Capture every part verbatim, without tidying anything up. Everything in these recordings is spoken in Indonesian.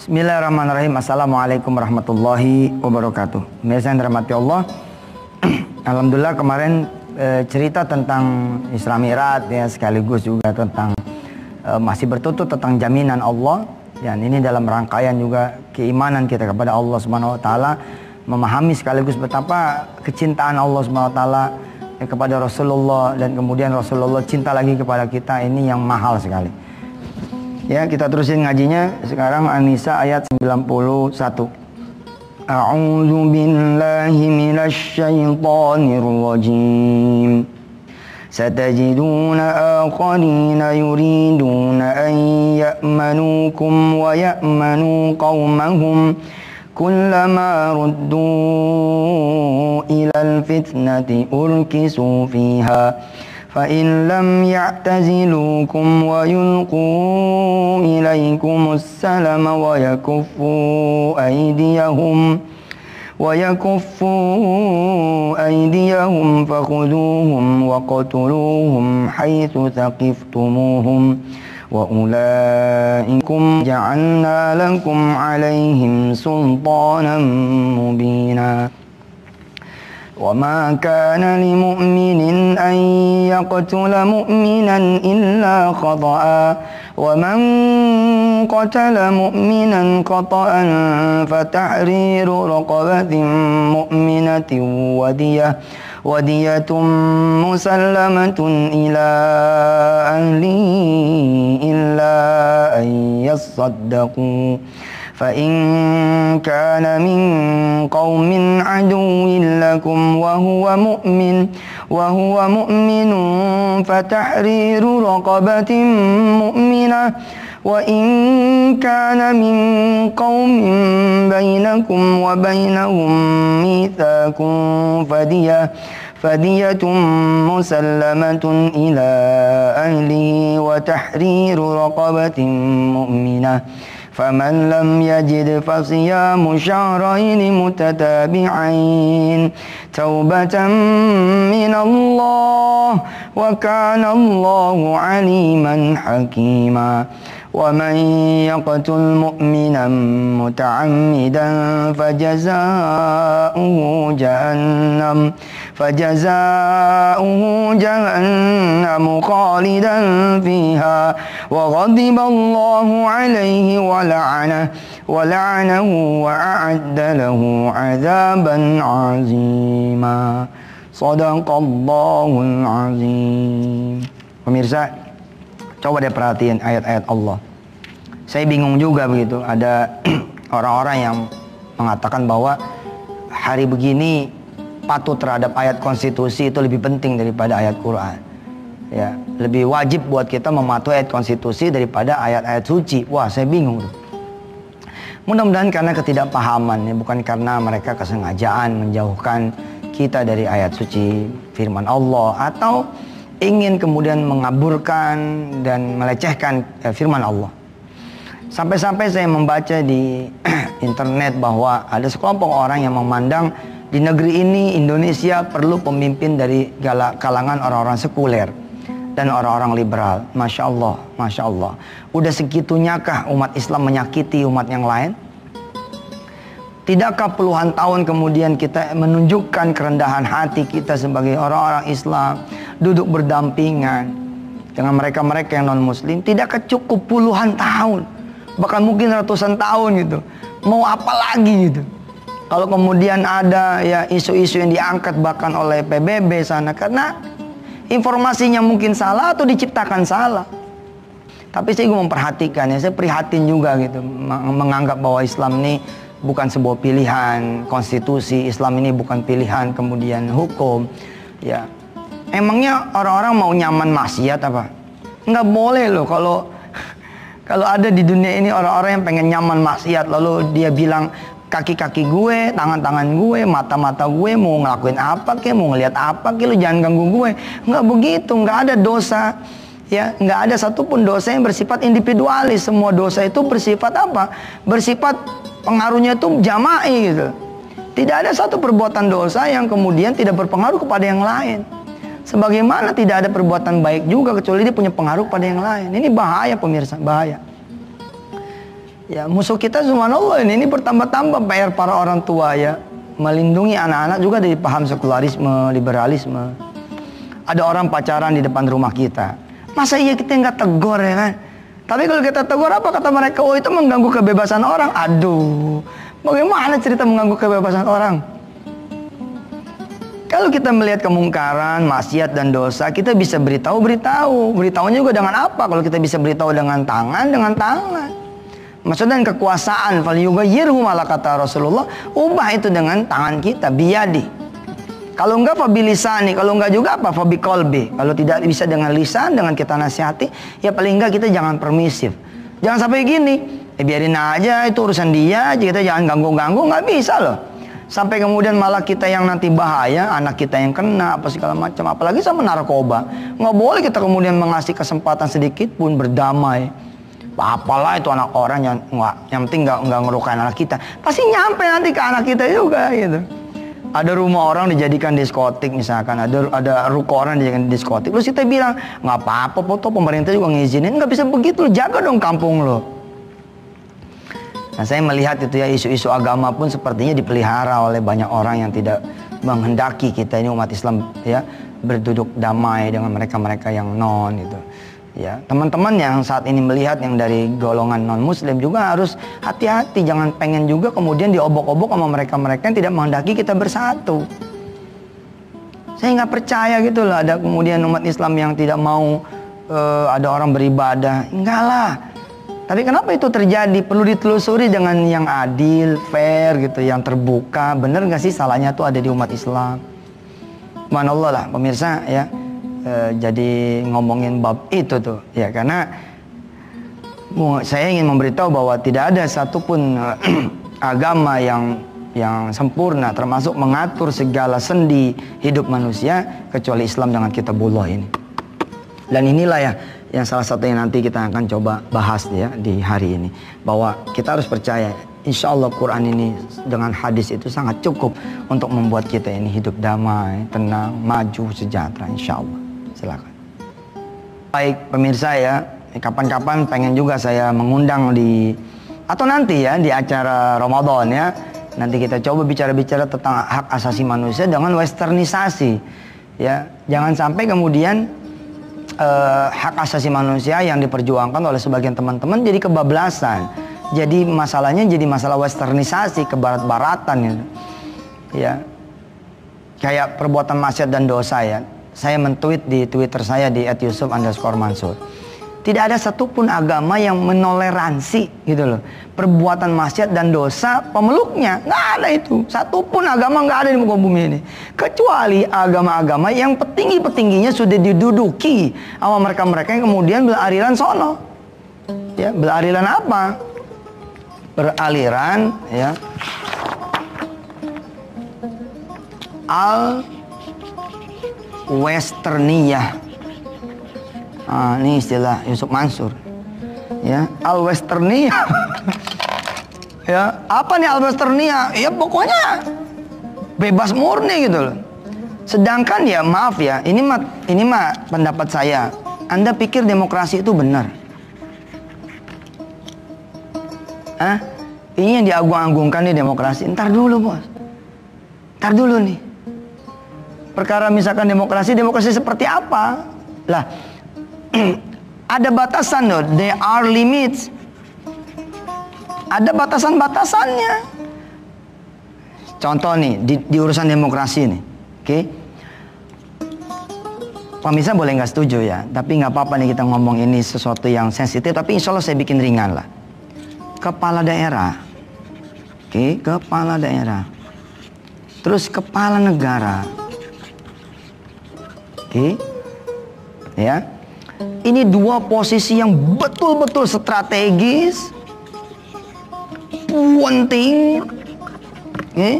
Bismillahirrahmanirrahim. Assalamualaikum warahmatullahi wabarakatuh. Pemirsa yang dirahmati Allah, alhamdulillah kemarin e, cerita tentang Isra Mi'raj ya, sekaligus juga tentang e, masih bertutur tentang jaminan Allah. Dan ini dalam rangkaian juga keimanan kita kepada Allah Subhanahu wa taala, memahami sekaligus betapa kecintaan Allah Subhanahu wa taala ya, kepada Rasulullah, dan kemudian Rasulullah cinta lagi kepada kita, ini yang mahal sekali. Ya, kita terusin ngajinya sekarang An-Nisa ayat sembilan puluh satu. A'udzu billahi minasy syaithanir rajim. Satajiduna akharina yuriduna an ya'manukum wa ya'manu qaumahum kullama ruddu ilal fitnati urkisu fiha فَإِنْ لَمْ يَعْتَزِلُوكُمْ وَيُلْقُوا إِلَيْكُمُ السَّلَمَ وَيَكُفُّوا أَيْدِيَهُمْ وَيَكُفُّوا أَيْدِيَهُمْ فَخُذُوهُمْ وَاقْتُلُوهُمْ حَيْثُ ثَقِفْتُمُوهُمْ وَأُولَئِكُمْ جَعَلْنَا لَكُمْ عَلَيْهِمْ سُلْطَانًا مُبِينًا وَمَا كَانَ لِمُؤْمِنٍ أَن يَقْتُلَ مُؤْمِنًا إِلَّا خَطَأً وَمَنْ قَتَلَ مُؤْمِنًا خَطَأً فَتَحْرِيرُ رَقَبَةٍ مُؤْمِنَةٍ وَدِيَةٌ وَدِيَةٌ مُسَلَّمَةٌ إِلَى أَهْلِهِ إِلَّا أَن يَصَّدَّقُوا فَإِنْ كَانَ مِنْ قَوْمٍ عَدُوٍّ لَكُمْ وَهُوَ مُؤْمِنٌ وَهُوَ مُؤْمِنٌ فَتَحْرِيرُ رَقَبَةٍ مُؤْمِنَةٍ وَإِنْ كَانَ مِنْ قَوْمٍ بَيْنَكُمْ وَبَيْنَهُمْ مِيثَاقٌ فَدِيَةٌ فَدِيَةٌ مُسَلَّمَةٌ إِلَى أَهْلِهِ وَتَحْرِيرُ رَقَبَةٍ مُؤْمِنَةٍ فَمَنْ لَمْ يَجِدْ فَصِيَامُ شَهْرَيْنِ مُتَتَابِعَيْنِ تَوْبَةً مِنَ اللَّهِ وَكَانَ اللَّهُ عَلِيمًا حَكِيمًا وَمَنْ يَقْتُلْ مُؤْمِنًا مُتَعَمِّدًا فَجَزَاؤُهُ جَهَنَّمُ فَجَزَاؤُهُ جَهَنَّمُ خَالِدًا فِيهَا وَغَضِبَ اللَّهُ عَلَيْهِ وَلَعَنَهُ وَلَعَنَهُ وَأَعَدَّ لَهُ عَذَابًا عَظِيمًا. Shadaqallahul azim. Pemirsa, coba deh perhatiin ayat-ayat Allah. Saya bingung juga begitu. Ada orang-orang yang mengatakan bahwa hari begini patuh terhadap ayat konstitusi itu lebih penting daripada ayat Quran. Ya, lebih wajib buat kita mematuhi ayat konstitusi daripada ayat-ayat suci. Wah, saya bingung tuh. Mudah-mudahan karena ketidakpahaman ya, bukan karena mereka kesengajaan menjauhkan kita dari ayat suci firman Allah, atau ingin kemudian mengaburkan dan melecehkan eh, firman Allah. Sampai-sampai saya membaca di internet bahwa ada sekelompok orang yang memandang di negeri ini, Indonesia, perlu pemimpin dari kalangan orang-orang sekuler dan orang-orang liberal. Masya Allah, Masya Allah. Udah segitunyakah umat Islam menyakiti umat yang lain? Tidakkah puluhan tahun kemudian kita menunjukkan kerendahan hati kita sebagai orang-orang Islam, duduk berdampingan dengan mereka-mereka yang non-muslim? Tidakkah cukup puluhan tahun, bahkan mungkin ratusan tahun gitu? Mau apa lagi gitu? Kalau kemudian ada ya isu-isu yang diangkat bahkan oleh P B B sana karena informasinya mungkin salah atau diciptakan salah. Tapi saya juga memperhatikan ya, saya prihatin juga gitu, menganggap bahwa Islam ini bukan sebuah pilihan konstitusi, Islam ini bukan pilihan kemudian hukum. Ya, emangnya orang-orang mau nyaman maksiat apa? Nggak boleh loh kalau kalau ada di dunia ini orang-orang yang pengen nyaman maksiat lalu dia bilang kaki-kaki gue, tangan-tangan gue, mata-mata gue, mau ngelakuin apa ke, mau ngelihat apa ke, lu jangan ganggu gue. Nggak begitu, nggak ada dosa. Ya, nggak ada satupun dosa yang bersifat individualis. Semua dosa itu bersifat apa? Bersifat pengaruhnya itu jama'i gitu. Tidak ada satu perbuatan dosa yang kemudian tidak berpengaruh kepada yang lain. Sebagaimana tidak ada perbuatan baik juga kecuali dia punya pengaruh pada yang lain. Ini bahaya pemirsa, bahaya. Ya, musuh kita subhanallah ini, ini bertambah-tambah P R para orang tua ya. Melindungi anak-anak juga dari paham sekularisme, liberalisme. Ada orang pacaran di depan rumah kita. Masa iya kita nggak tegur ya kan? Tapi kalau kita tegur apa kata mereka? Oh itu mengganggu kebebasan orang. Aduh, bagaimana cerita mengganggu kebebasan orang? Kalau kita melihat kemungkaran, maksiat dan dosa, kita bisa beritahu, beritahu. Beritahunya juga dengan apa? Kalau kita bisa beritahu dengan tangan, dengan tangan. Maksudnya kekuasaan, falyughayyirhu malah kata Rasulullah, ubah itu dengan tangan kita, biyadi. Kalau enggak fabilisani, kalau enggak juga apa? Fabiqalbi. Kalau tidak bisa dengan lisan, dengan kita nasihati, ya paling enggak kita jangan permisif. Jangan sampai gini, eh biarin aja itu urusan dia, kita jangan ganggu-ganggu, nggak bisa loh. Sampai kemudian malah kita yang nanti bahaya, anak kita yang kena apa segala macam, apalagi sama narkoba. Nggak boleh kita kemudian mengasih kesempatan sedikit pun berdamai. Apalah itu anak orang yang nggak, yang penting nggak nggak ngerukain anak kita, pasti nyampe nanti ke anak kita juga gitu. Ada rumah orang dijadikan diskotik misalkan, ada ada ruko orang dijadikan diskotik, terus kita bilang nggak apa-apa, foto pemerintah juga ngizinin, nggak bisa begitu, jaga dong kampung lo. Nah saya melihat itu ya, isu-isu agama pun sepertinya dipelihara oleh banyak orang yang tidak menghendaki kita ini umat Islam ya berduduk damai dengan mereka-mereka yang non itu. Ya, teman-teman yang saat ini melihat yang dari golongan non-muslim juga harus hati-hati, jangan pengen juga kemudian diobok-obok sama mereka-mereka yang tidak menghendaki kita bersatu. Saya nggak percaya gitu loh ada kemudian umat Islam yang tidak mau uh, ada orang beribadah, enggak lah. Tapi kenapa itu terjadi? Perlu ditelusuri dengan yang adil, fair gitu, yang terbuka. Bener nggak sih salahnya tuh ada di umat Islam? Subhanallah lah pemirsa ya. Uh, jadi ngomongin bab itu tuh ya, karena saya ingin memberitahu bahwa tidak ada satupun uh, agama yang yang sempurna termasuk mengatur segala sendi hidup manusia kecuali Islam dengan kitabullah ini. Dan inilah ya yang salah satu yang nanti kita akan coba bahas ya di hari ini, bahwa kita harus percaya insya Allah Quran ini dengan hadis itu sangat cukup untuk membuat kita ini hidup damai, tenang, maju, sejahtera insya Allah. Silakan. Baik pemirsa ya, kapan-kapan pengen juga saya mengundang di atau nanti ya di acara Ramadan ya, nanti kita coba bicara-bicara tentang hak asasi manusia dengan westernisasi ya. Jangan sampai kemudian eh, hak asasi manusia yang diperjuangkan oleh sebagian teman-teman jadi kebablasan, jadi masalahnya jadi masalah westernisasi, kebarat-baratan gitu ya, kayak perbuatan maksiat dan dosa ya. Saya mentweet di Twitter saya di et yusuf underscore mansur. Tidak ada satupun agama yang menoleransi gitu loh perbuatan maksiat dan dosa pemeluknya. Nggak ada itu. Satupun agama nggak ada di muka bumi ini. Kecuali agama-agama yang petinggi-petingginya sudah diduduki sama mereka-mereka yang kemudian beraliran sono. Ya, beraliran apa? Beraliran ya al Westerniyah. Ah, ini istilah Yusuf Mansur. Ya, al Westerniyah. Ya, apa nih al Westerniyah? Ya pokoknya bebas murni gitu loh. Sedangkan ya maaf ya, ini mah ini mah pendapat saya. Anda pikir demokrasi itu benar? Hah? Ini yang diagung-agungkan nih demokrasi. Ntar dulu bos. Ntar dulu nih. Perkara misalkan demokrasi, demokrasi seperti apa? Lah, ada batasan loh, there are limits. Ada batasan-batasannya. Contoh nih, di, di urusan demokrasi nih, oke? Okay? Pemirsa boleh nggak setuju ya, tapi nggak apa-apa nih kita ngomong ini sesuatu yang sensitif, tapi insya Allah saya bikin ringan lah. Kepala daerah, oke? Okay? Kepala daerah. Terus kepala negara. Oke, ya, ini dua posisi yang betul-betul strategis, penting, oke,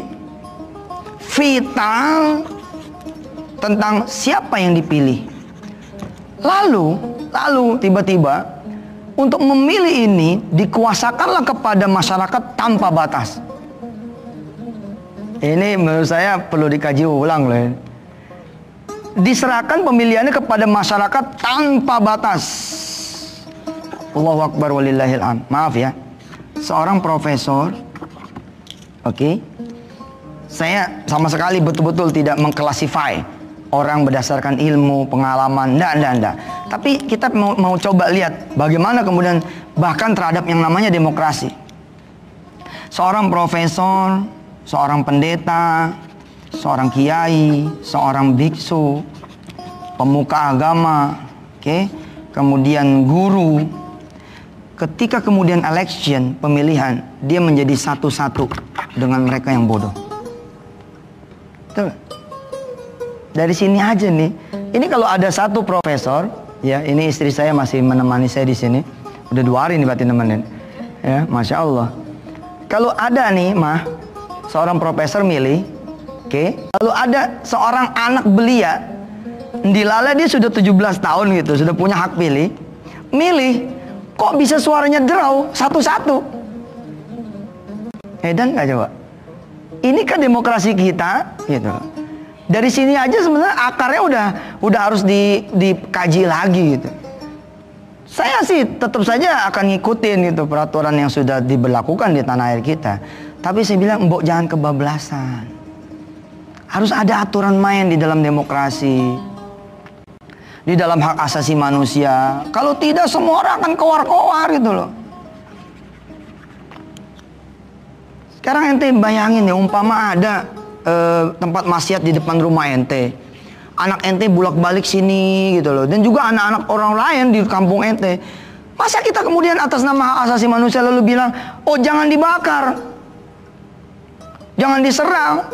vital tentang siapa yang dipilih. Lalu, lalu tiba-tiba untuk memilih ini dikuasakanlah kepada masyarakat tanpa batas. Ini menurut saya perlu dikaji ulang loh. Diserahkan pemilihannya kepada masyarakat tanpa batas. Allahu Akbar walillahil hamd. Maaf ya, seorang profesor. Oke, okay? Saya sama sekali betul-betul tidak mengklasify orang berdasarkan ilmu, pengalaman, enggak, enggak, enggak. Tapi kita mau, mau coba lihat bagaimana kemudian bahkan terhadap yang namanya demokrasi. Seorang profesor, seorang pendeta, seorang kiai, seorang biksu, pemuka agama, oke, okay? Kemudian guru. Ketika kemudian election, pemilihan, dia menjadi satu-satu dengan mereka yang bodoh. Betul? Dari sini aja nih. Ini kalau ada satu profesor, ya, ini istri saya masih menemani saya di sini. Udah dua hari nih berarti nemenin. Ya, masya Allah. Kalau ada nih, mah, seorang profesor milih, oke. Okay. Lalu ada seorang anak belia, dilala dia sudah tujuh belas tahun gitu, sudah punya hak pilih, milih, kok bisa suaranya draw satu-satu? Edan nggak coba? Ini kan demokrasi kita, gitu. Dari sini aja sebenarnya akarnya udah udah harus di, dikaji lagi gitu. Saya sih tetap saja akan ngikutin gitu peraturan yang sudah diberlakukan di tanah air kita. Tapi saya bilang, mbok jangan kebablasan. Harus ada aturan main di dalam demokrasi, di dalam hak asasi manusia. Kalau tidak semua orang akan kowar-kowar gitu loh. Sekarang ente bayangin ya, umpama ada Uh, tempat maksiat di depan rumah ente, anak ente bolak-balik sini gitu loh, dan juga anak-anak orang lain di kampung ente. Masa kita kemudian atas nama hak asasi manusia lalu bilang, oh jangan dibakar, jangan diserang.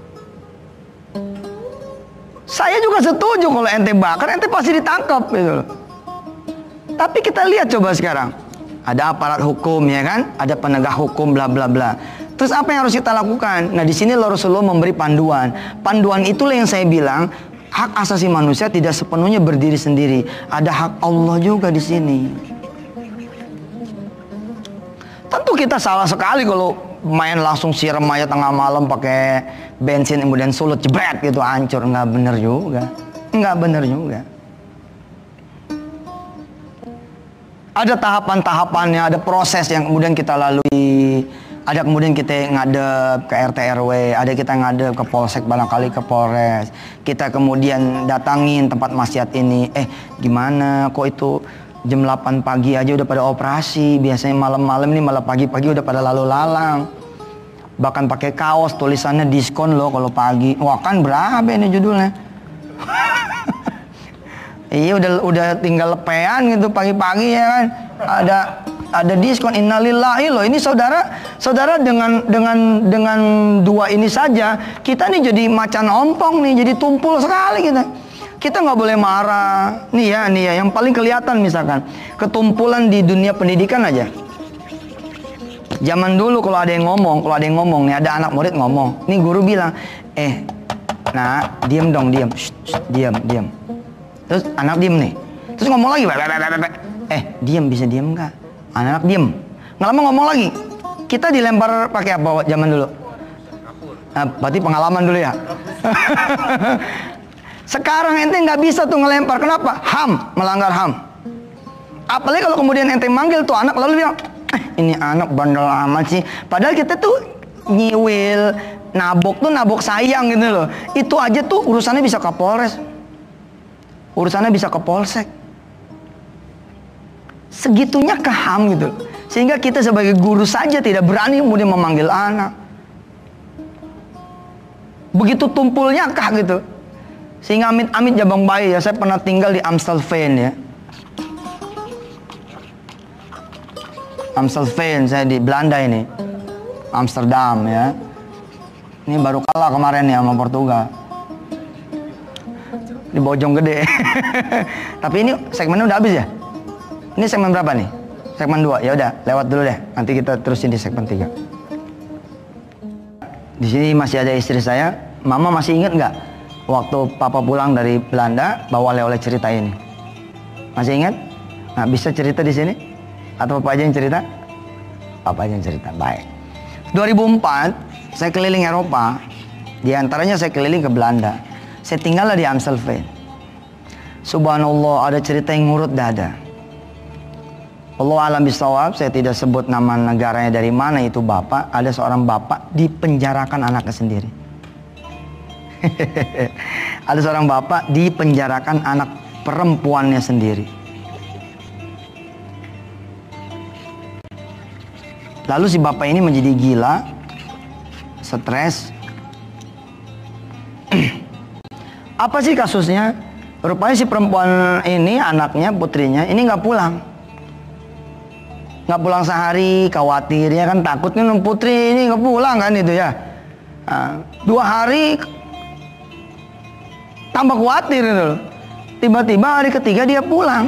Saya juga setuju kalau ente bakar, ente pasti ditangkap gitu loh. Tapi kita lihat coba sekarang, ada aparat hukum ya kan, ada penegak hukum bla bla bla. Terus apa yang harus kita lakukan? Nah di sini Rasulullah memberi panduan. Panduan itulah yang saya bilang, hak asasi manusia tidak sepenuhnya berdiri sendiri. Ada hak Allah juga di sini. Tentu kita salah sekali kalau main langsung siram aja tengah malam pakai bensin kemudian sulut jebret gitu hancur. Nggak bener juga. Nggak bener juga. Ada tahapan-tahapannya, ada proses yang kemudian kita lalui. Ada kemudian kita ngadep ke R T R W, ada kita ngadep ke Polsek, barangkali ke Polres. Kita kemudian datangin tempat maksiat ini. Eh gimana kok itu jam delapan pagi aja udah pada operasi. Biasanya malam-malam ini malah pagi-pagi udah pada lalu lalang. Bahkan pakai kaos tulisannya diskon loh kalau pagi. Wah kan berapa ini judulnya? Iya udah udah tinggal lepean gitu pagi-pagi ya kan. Ada ada diskon, innalillahi loh. Ini saudara, saudara dengan dengan dengan dua ini saja kita nih jadi macan ompong nih, jadi tumpul sekali kita. Kita nggak boleh marah. Nih ya, nih ya, yang paling kelihatan misalkan ketumpulan di dunia pendidikan aja. Zaman dulu kalau ada yang ngomong, kalau ada yang ngomong nih, ada anak murid ngomong, nih guru bilang, eh, nah, diem dong, diem, shh, shh, diem, diem. Terus anak diem nih, terus ngomong lagi, eh, diem bisa diem nggak? Anak diem, nggak lama ngomong lagi. Kita dilempar pakai apa zaman dulu? Nah, berarti pengalaman dulu ya. Sekarang ente nggak bisa tuh ngelempar. Kenapa? H A M, melanggar H A M. Apalagi kalau kemudian ente manggil tuh anak lalu bilang, eh, ini anak bandel amat sih. Padahal kita tuh nyiwil, nabok tuh nabok sayang gitu loh. Itu aja tuh urusannya bisa ke Polres, urusannya bisa ke Polsek. Segitunya ke H A M gitu. Sehingga kita sebagai guru saja tidak berani kemudian memanggil anak. Begitu tumpulnya kah gitu. Sehingga amit-amit jabang bayi ya. Saya pernah tinggal di Amstelveen ya. Amstelveen, saya di Belanda ini. Amsterdam ya. Ini baru kalah kemarin ya sama Portugal. Di Bojonggede. Tapi ini segmennya udah habis ya? Ini segmen berapa nih? Segmen dua. Ya udah, lewat dulu deh. Nanti kita terusin di segmen tiga. Di sini masih ada istri saya. Mama masih ingat nggak waktu papa pulang dari Belanda bawa oleh-oleh cerita ini? Masih ingat? Nah, bisa cerita di sini? Atau papa aja yang cerita? Papa aja yang cerita. Baik. dua ribu empat saya keliling Eropa. Di antaranya saya keliling ke Belanda. Saya tinggallah di Amstelveen. Subhanallah, ada cerita yang ngurut dada. Allah alam bisawab, saya tidak sebut nama negaranya dari mana itu bapak. Ada seorang bapak dipenjarakan anaknya sendiri. Ada seorang bapak dipenjarakan anak perempuannya sendiri. Lalu si bapak ini menjadi gila, stres. Apa sih kasusnya? Rupanya si perempuan ini, anaknya, putrinya, ini nggak pulang. Nggak pulang sehari, khawatir ya kan, takutnya putri ini nggak pulang kan itu ya. Nah, dua hari tambah khawatir itu. Tiba-tiba hari ketiga dia pulang.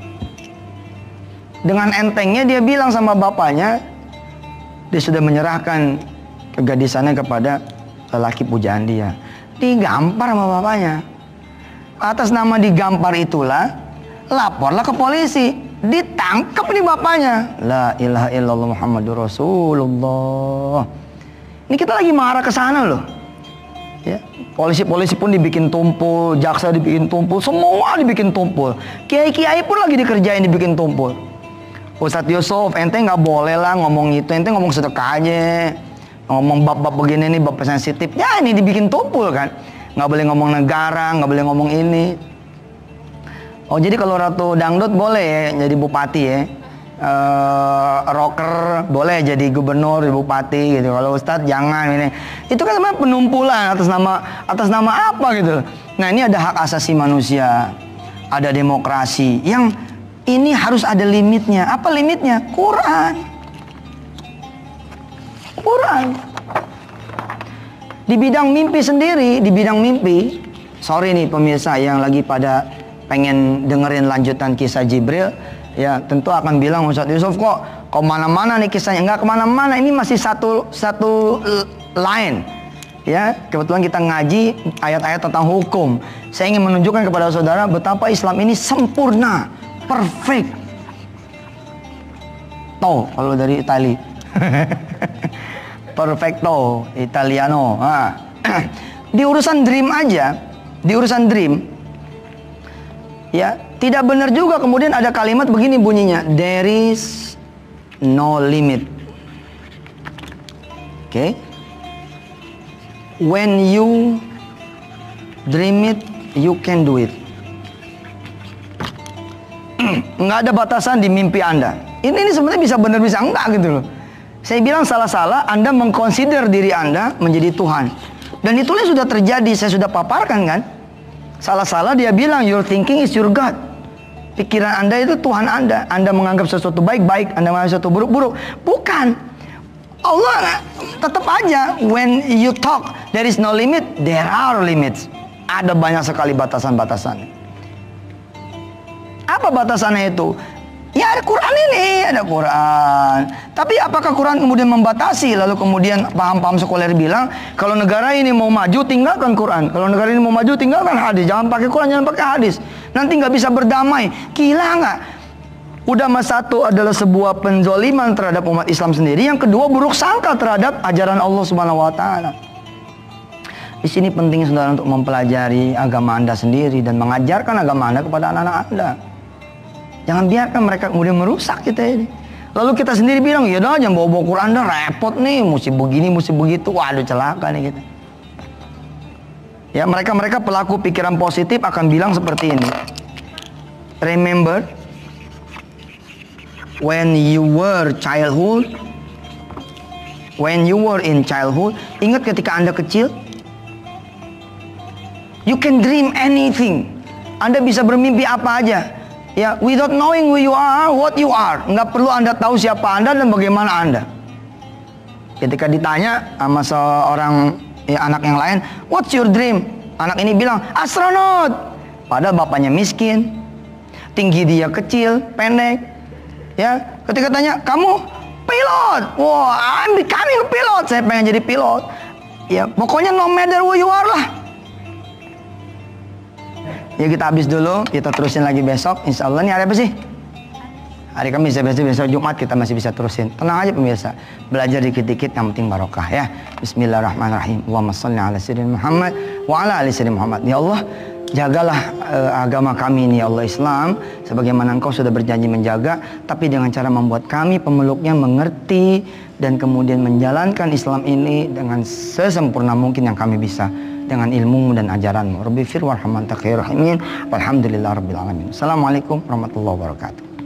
Dengan entengnya dia bilang sama bapaknya, dia sudah menyerahkan kegadisannya kepada lelaki pujaan dia. Digampar sama bapaknya. Atas nama digampar itulah, laporlah ke polisi. Ditangkap nih bapaknya. La ilaha illallah Muhammadur Rasulullah. Ini kita lagi marah ke sana loh. Ya, polisi-polisi pun dibikin tumpul, jaksa dibikin tumpul, semua dibikin tumpul. Kiai-kiai pun lagi dikerjain dibikin tumpul. Ustadz Yusuf, ente nggak boleh lah ngomong itu, ente ngomong sedekah aja. Ngomong bab-bab begini nih, bab sensitif. Ya ini dibikin tumpul kan. Nggak boleh ngomong negara, nggak boleh ngomong ini. Oh jadi kalau Ratu Dangdut boleh ya jadi bupati ya, uh, rocker boleh jadi gubernur, bupati gitu. Kalau Ustadz jangan ini. Itu kan sebenarnya penumpulan atas nama atas nama apa gitu. Nah ini ada hak asasi manusia, ada demokrasi yang ini harus ada limitnya. Apa limitnya? Quran. Quran. Di bidang mimpi sendiri, di bidang mimpi, sorry nih pemirsa yang lagi pada pengen dengerin lanjutan kisah Jibril, ya tentu akan bilang Ustadz Yusuf kok kok mana-mana nih kisahnya. Enggak kemana-mana, ini masih satu satu line. Ya, kebetulan kita ngaji ayat-ayat tentang hukum. Saya ingin menunjukkan kepada saudara betapa Islam ini sempurna, perfect. Toh kalau dari Itali. Perfecto, Italiano. Nah, di urusan dream aja, di urusan dream ya, tidak benar juga kemudian ada kalimat begini bunyinya, there is no limit. Oke. Okay? When you dream it, you can do it. Nggak ada batasan di mimpi Anda. Ini, ini sebenarnya bisa benar bisa enggak gitu loh. Saya bilang salah-salah Anda mengconsider diri Anda menjadi Tuhan. Dan itulah sudah terjadi, saya sudah paparkan kan. Salah-salah dia bilang your thinking is your God. Pikiran Anda itu Tuhan Anda. Anda menganggap sesuatu baik-baik, Anda menganggap sesuatu buruk-buruk. Bukan. Allah tetap aja when you talk there is no limit, there are limits. Ada banyak sekali batasan-batasan. Apa batasannya itu? Ya ada Quran ini, ada Quran. Tapi apakah Quran kemudian membatasi? Lalu kemudian paham-paham sekuler bilang kalau negara ini mau maju tinggalkan Quran, kalau negara ini mau maju tinggalkan hadis. Jangan pakai Quran, jangan pakai hadis. Nanti nggak bisa berdamai. Gila nggak? Udah mas satu adalah sebuah penzoliman terhadap umat Islam sendiri. Yang kedua buruk sangka terhadap ajaran Allah Subhanahu Wa Taala. Di sini penting saudara untuk mempelajari agama Anda sendiri dan mengajarkan agama Anda kepada anak-anak Anda. Jangan biarkan mereka kemudian merusak kita ini. Lalu kita sendiri bilang, ya dah jangan bawa-bawa Quran dah, repot nih, mesti begini, mesti begitu. Waduh celaka nih kita. Ya mereka-mereka pelaku pikiran positif akan bilang seperti ini. Remember when you were childhood, when you were in childhood, ingat ketika Anda kecil, you can dream anything. Anda bisa bermimpi apa aja. Ya, without knowing who you are, what you are. Nggak perlu Anda tahu siapa Anda dan bagaimana Anda. Ketika ditanya sama seorang ya, anak yang lain, what's your dream? Anak ini bilang, astronot. Padahal bapaknya miskin, tinggi dia kecil, pendek. Ya, ketika tanya, kamu pilot? Wah, I'm becoming a pilot. Saya pengen jadi pilot. Ya, pokoknya no matter who you are lah. Ya kita habis dulu, kita terusin lagi besok. Insya Allah ini hari apa sih? Hari Kamis, besok, besok Jumat kita masih bisa terusin. Tenang aja pemirsa, belajar dikit-dikit yang penting barokah ya. Bismillahirrahmanirrahim. Allahumma shalli ala sayyidina Muhammad wa ala ali sayyidina Muhammad. Ya Allah, Jagalah uh, agama kami ini ya Allah Islam, sebagaimana Engkau sudah berjanji menjaga, tapi dengan cara membuat kami pemeluknya mengerti dan kemudian menjalankan Islam ini dengan sesempurna mungkin yang kami bisa dengan ilmu dan ajaran-Mu. Rabbi fir warhamanta khairul rahimin. Walhamdulillah rabbil alamin. Assalamualaikum warahmatullahi wabarakatuh.